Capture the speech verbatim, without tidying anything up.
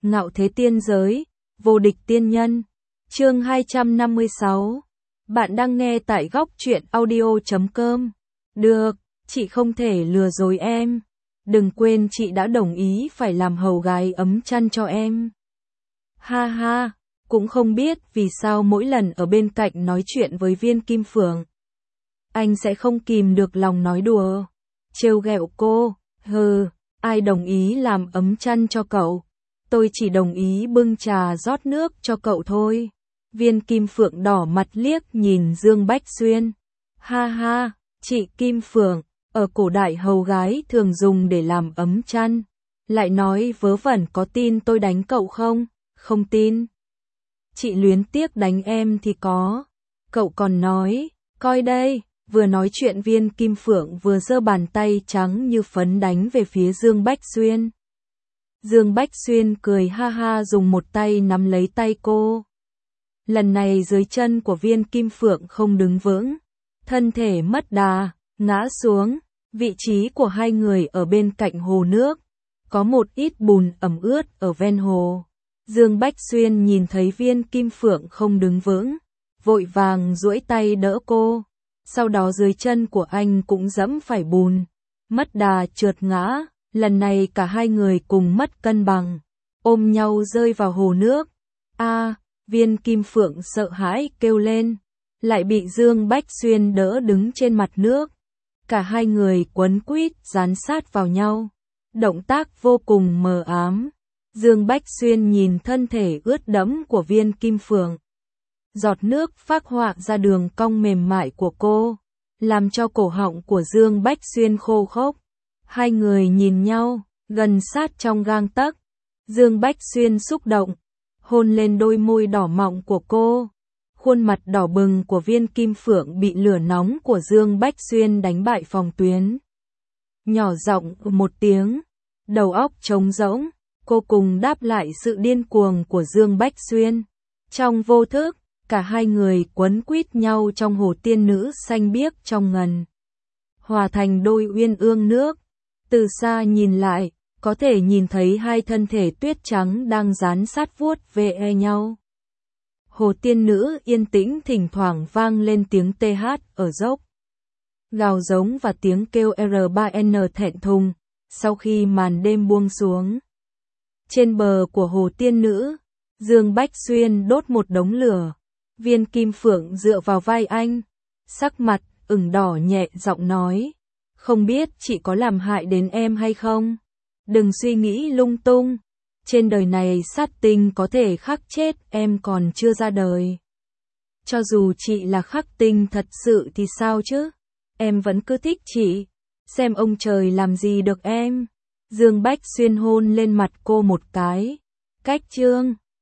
Ngạo thế tiên giới, vô địch tiên nhân. Chương hai trăm năm mươi sáu. Bạn đang nghe tại góc truyện audio chấm com. Được, chị không thể lừa dối em. Đừng quên chị đã đồng ý phải làm hầu gái ấm chăn cho em. Ha ha, cũng không biết vì sao mỗi lần ở bên cạnh nói chuyện với Viên Kim Phượng, anh sẽ không kìm được lòng nói đùa, trêu ghẹo cô. Hừ, ai đồng ý làm ấm chăn cho cậu? Tôi chỉ đồng ý bưng trà rót nước cho cậu thôi. Viên Kim Phượng đỏ mặt liếc nhìn Dương Bách Xuyên. Ha ha, chị Kim Phượng, ở cổ đại hầu gái thường dùng để làm ấm chăn. Lại nói vớ vẩn, có tin tôi đánh cậu không? Không tin. Chị luyến tiếc đánh em thì có. Cậu còn nói, coi đây. Vừa nói chuyện Viên Kim Phượng vừa giơ bàn tay trắng như phấn đánh về phía Dương Bách Xuyên. Dương Bách Xuyên cười ha ha dùng một tay nắm lấy tay cô. Lần này dưới chân của Viên Kim Phượng không đứng vững, thân thể mất đà, ngã xuống. Vị trí của hai người ở bên cạnh hồ nước, có một ít bùn ẩm ướt ở ven hồ. Dương Bách Xuyên nhìn thấy Viên Kim Phượng không đứng vững, vội vàng duỗi tay đỡ cô. Sau đó dưới chân của anh cũng dẫm phải bùn, mất đà trượt ngã. Lần này cả hai người cùng mất cân bằng, ôm nhau rơi vào hồ nước. A, Viên Kim Phượng sợ hãi kêu lên, lại bị Dương Bách Xuyên đỡ đứng trên mặt nước. Cả hai người quấn quýt dán sát vào nhau, động tác vô cùng mờ ám. Dương Bách Xuyên nhìn thân thể ướt đẫm của Viên Kim Phượng, giọt nước phác họa ra đường cong mềm mại của cô, làm cho cổ họng của Dương Bách Xuyên khô khốc. Hai người nhìn nhau, gần sát trong gang tấc. Dương Bách Xuyên xúc động, hôn lên đôi môi đỏ mọng của cô. Khuôn mặt đỏ bừng của Viên Kim Phượng bị lửa nóng của Dương Bách Xuyên đánh bại phòng tuyến. Nhỏ giọng một tiếng, đầu óc trống rỗng, cô cùng đáp lại sự điên cuồng của Dương Bách Xuyên. Trong vô thức, cả hai người quấn quýt nhau trong hồ tiên nữ xanh biếc trong ngần, hòa thành đôi uyên ương nước. Từ xa nhìn lại, có thể nhìn thấy hai thân thể tuyết trắng đang dán sát vuốt ve nhau. Hồ tiên nữ yên tĩnh, thỉnh thoảng vang lên tiếng tê hát ở dốc, gào giống và tiếng kêu R ba N thẹn thùng. Sau khi màn đêm buông xuống, trên bờ của hồ tiên nữ, Dương Bách Xuyên đốt một đống lửa. Viên Kim Phượng dựa vào vai anh, sắc mặt ửng đỏ, nhẹ giọng nói, không biết chị có làm hại đến em hay không? Đừng suy nghĩ lung tung. Trên đời này sát tinh có thể khắc chết em còn chưa ra đời. Cho dù chị là khắc tinh thật sự thì sao chứ? Em vẫn cứ thích chị. Xem ông trời làm gì được em. Dương Bách Xuyên hôn lên mặt cô một cái. Cách chương.